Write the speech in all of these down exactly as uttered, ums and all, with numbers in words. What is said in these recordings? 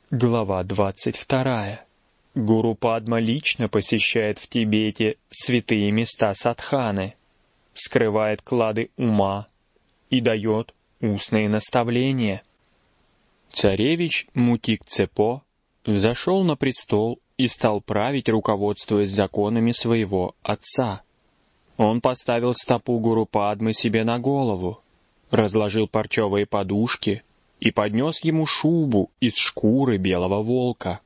Глава двадцать вторая. Гуру Падма лично посещает в Тибете святые места садханы, вскрывает клады ума и дает устные наставления. Царевич Мутик-Цепо взошел на престол и стал править, руководствуясь законами своего отца. Он поставил стопу Гуру Падмы себе на голову, разложил парчевые подушки и поднес ему шубу из шкуры белого волка.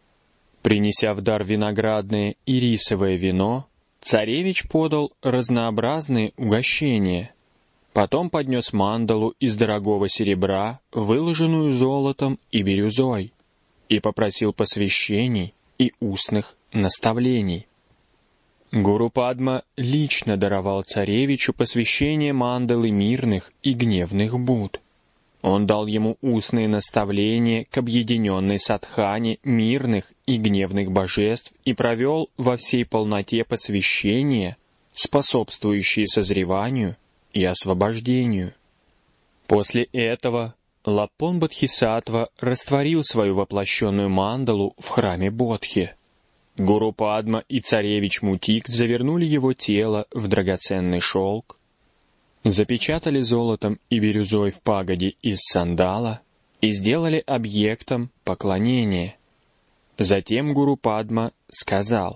Принеся в дар виноградное и рисовое вино, царевич подал разнообразные угощения. Потом поднес мандалу из дорогого серебра, выложенную золотом и бирюзой, и попросил посвящений и устных наставлений. Гуру Падма лично даровал царевичу посвящение мандалы мирных и гневных Будд. Он дал ему устные наставления к объединенной садхане мирных и гневных божеств и провел во всей полноте посвящения, способствующие созреванию и освобождению. После этого Лапон Бодхисаттва растворил свою воплощенную мандалу в храме Бодхи. Гуру Падма и царевич Мутик завернули его тело в драгоценный шелк, запечатали золотом и бирюзой в пагоде из сандала и сделали объектом поклонения. Затем Гуру Падма сказал: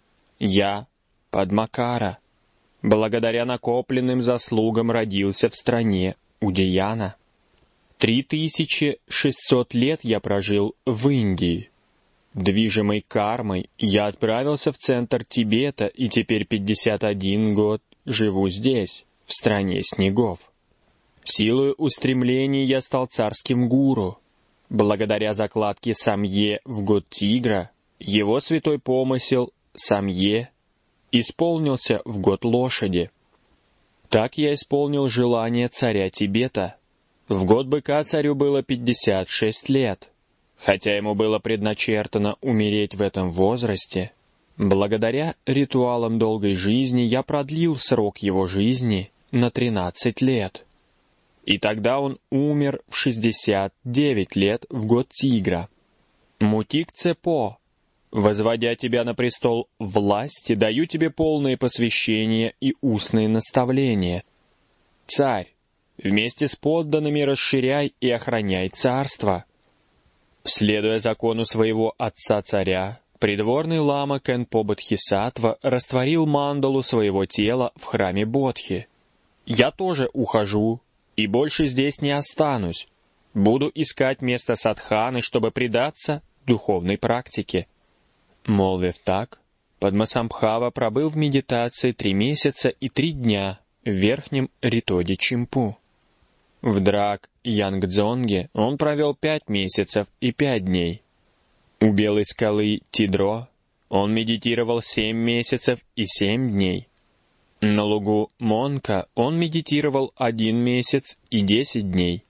«Я, Падмакара, благодаря накопленным заслугам родился в стране Удияна. Три тысячи шестьсот лет я прожил в Индии. Движимой кармой я отправился в центр Тибета и теперь пятьдесят один год живу здесь, в стране снегов. Силою устремлений я стал царским гуру. Благодаря закладке Самье в год тигра, его святой помысел Самье исполнился в год лошади. Так я исполнил желание царя Тибета. В год быка царю было пятьдесят шесть лет. Хотя ему было предначертано умереть в этом возрасте, благодаря ритуалам долгой жизни я продлил срок его жизни на тринадцать лет. И тогда он умер в шестьдесят девять лет в год тигра. Мутик-Цепо, возводя тебя на престол власти, даю тебе полное посвящение и устные наставления. Царь, вместе с подданными расширяй и охраняй царство. Следуя закону своего отца-царя, придворный лама Кhenpo Бодхисаттва растворил мандалу своего тела в храме Бодхи. Я тоже ухожу, и больше здесь не останусь. Буду искать место садханы, чтобы предаться духовной практике». Молвив так, Падмасамбхава пробыл в медитации три месяца и три дня в верхнем Ритоде Чимпу. В Драк Янгдзонге он провел пять месяцев и пять дней. У белой скалы Тидро он медитировал семь месяцев и семь дней. На лугу Монка он медитировал один месяц и десять дней.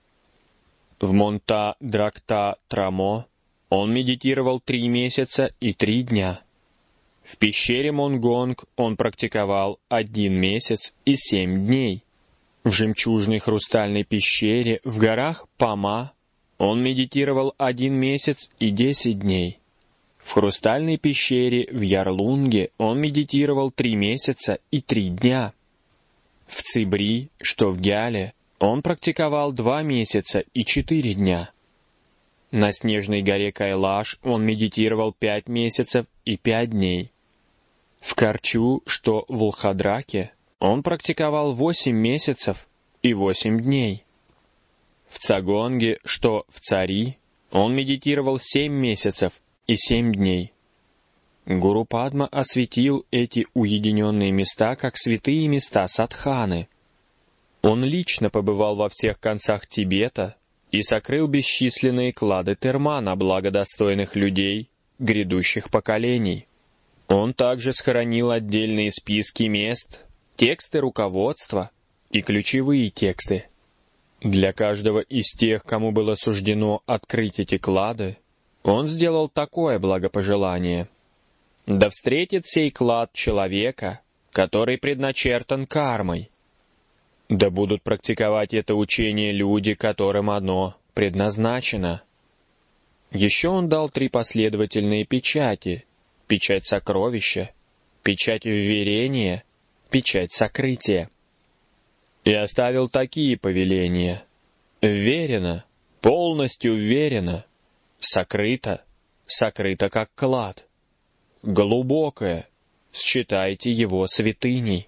В Монта Дракта Трамо он медитировал три месяца и три дня. В пещере Монгонг он практиковал один месяц и семь дней. В жемчужной хрустальной пещере в горах Пама он медитировал один месяц и десять дней. В хрустальной пещере в Ярлунге он медитировал три месяца и три дня. В Цибри, что в Гяле, он практиковал два месяца и четыре дня. На снежной горе Кайлаш он медитировал пять месяцев и пять дней. В Карчу, что в Лхадраке, он практиковал восемь месяцев и восемь дней. В Цагонге, что в Цари, он медитировал семь месяцев и семь дней. Гуру Падма осветил эти уединенные места как святые места садханы. Он лично побывал во всех концах Тибета и сокрыл бесчисленные клады терма на благо достойных людей грядущих поколений. Он также сохранил отдельные списки мест, тексты руководства и ключевые тексты. Для каждого из тех, кому было суждено открыть эти клады, он сделал такое благопожелание: «Да встретит сей клад человека, который предначертан кармой. Да будут практиковать это учение люди, которым оно предназначено. Еще он дал три последовательные печати: печать сокровища, печать вверения, печать сокрытия. И оставил такие повеления: вверено, полностью вверено, сокрыто, сокрыто как клад, глубокое, считайте его святыней.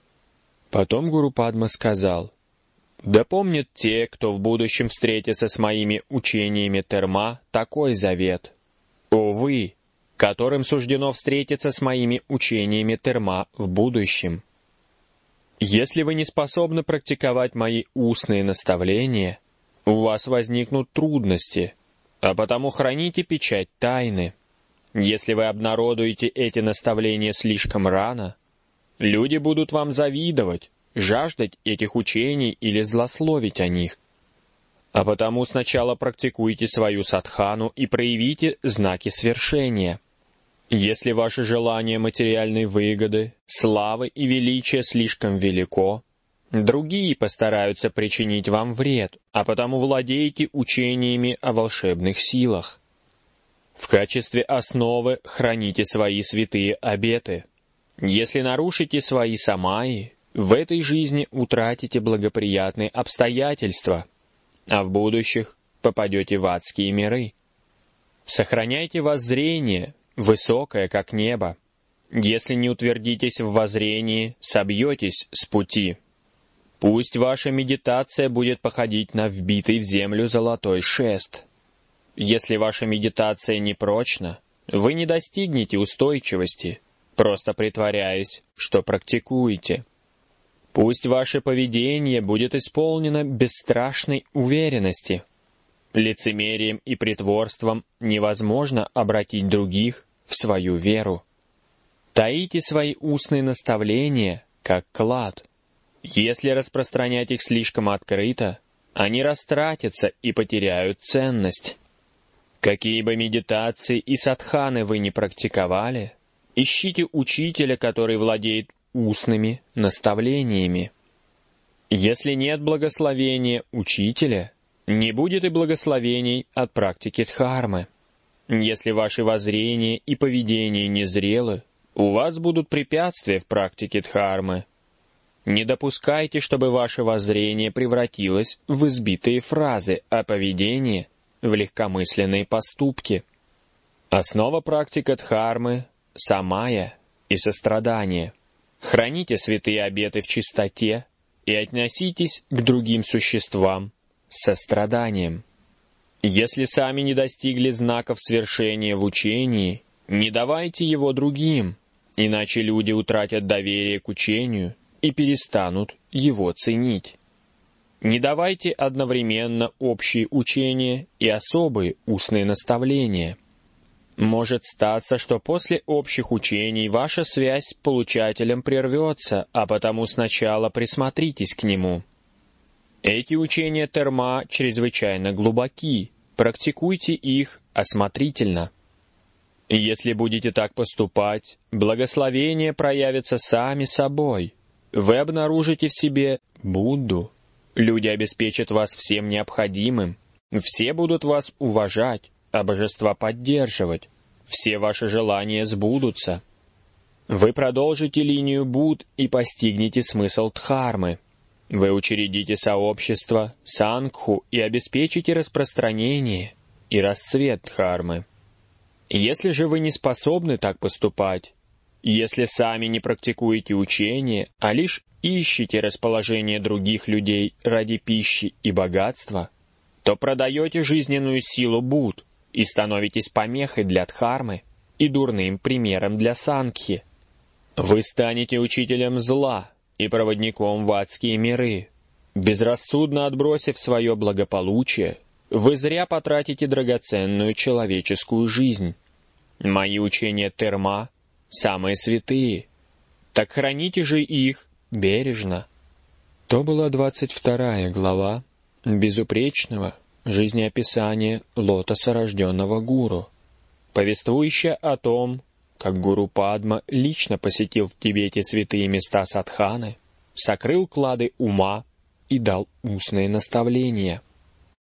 Потом Гуру Падма сказал: да помнят те, кто в будущем встретится с моими учениями терма, такой завет. О вы, которым суждено встретиться с моими учениями терма в будущем! Если вы не способны практиковать мои устные наставления, у вас возникнут трудности, а потому храните печать тайны. Если вы обнародуете эти наставления слишком рано, люди будут вам завидовать, жаждать этих учений или злословить о них. А потому сначала практикуйте свою садхану и проявите знаки свершения. Если ваше желание материальной выгоды, славы и величия слишком велико, другие постараются причинить вам вред, а потому владейте учениями о волшебных силах. В качестве основы храните свои святые обеты. Если нарушите свои самаи, в этой жизни утратите благоприятные обстоятельства, а в будущих попадете в адские миры. Сохраняйте воззрение, высокое, как небо. Если не утвердитесь в воззрении, собьетесь с пути. Пусть ваша медитация будет походить на вбитый в землю золотой шест. Если ваша медитация непрочна, вы не достигнете устойчивости, просто притворяясь, что практикуете. Пусть ваше поведение будет исполнено бесстрашной уверенности. Лицемерием и притворством невозможно обратить других в свою веру. Таите свои устные наставления, как клад. Если распространять их слишком открыто, они растратятся и потеряют ценность. Какие бы медитации и садханы вы ни практиковали, ищите учителя, который владеет устными наставлениями. Если нет благословения учителя, не будет и благословений от практики дхармы. Если ваши воззрения и поведение незрелы, у вас будут препятствия в практике дхармы. Не допускайте, чтобы ваше воззрение превратилось в избитые фразы, а поведение — в легкомысленные поступки. Основа практики дхармы — самая и сострадание. Храните святые обеты в чистоте и относитесь к другим существам с состраданием. Если сами не достигли знаков свершения в учении, не давайте его другим, иначе люди утратят доверие к учению и перестанут его ценить. Не давайте одновременно общие учения и особые устные наставления. Может статься, что после общих учений ваша связь с получателем прервется, а потому сначала присмотритесь к нему. Эти учения терма чрезвычайно глубоки, практикуйте их осмотрительно. Если будете так поступать, благословения проявятся сами собой. Вы обнаружите в себе Будду. Люди обеспечат вас всем необходимым. Все будут вас уважать, а божества поддерживать. Все ваши желания сбудутся. Вы продолжите линию Будд и постигнете смысл дхармы. Вы учредите сообщество, сангху и обеспечите распространение и расцвет дхармы. Если же вы не способны так поступать, если сами не практикуете учение, а лишь ищете расположение других людей ради пищи и богатства, то продаете жизненную силу Будд и становитесь помехой для дхармы и дурным примером для сангхи. Вы станете учителем зла и проводником в адские миры. Безрассудно отбросив свое благополучие, вы зря потратите драгоценную человеческую жизнь. Мои учения терма самые святые, так храните же их бережно. То была двадцать вторая глава безупречного жизнеописания лотоса рожденного гуру, повествующая о том, как Гуру Падма лично посетил в Тибете святые места садханы, сокрыл клады ума и дал устные наставления.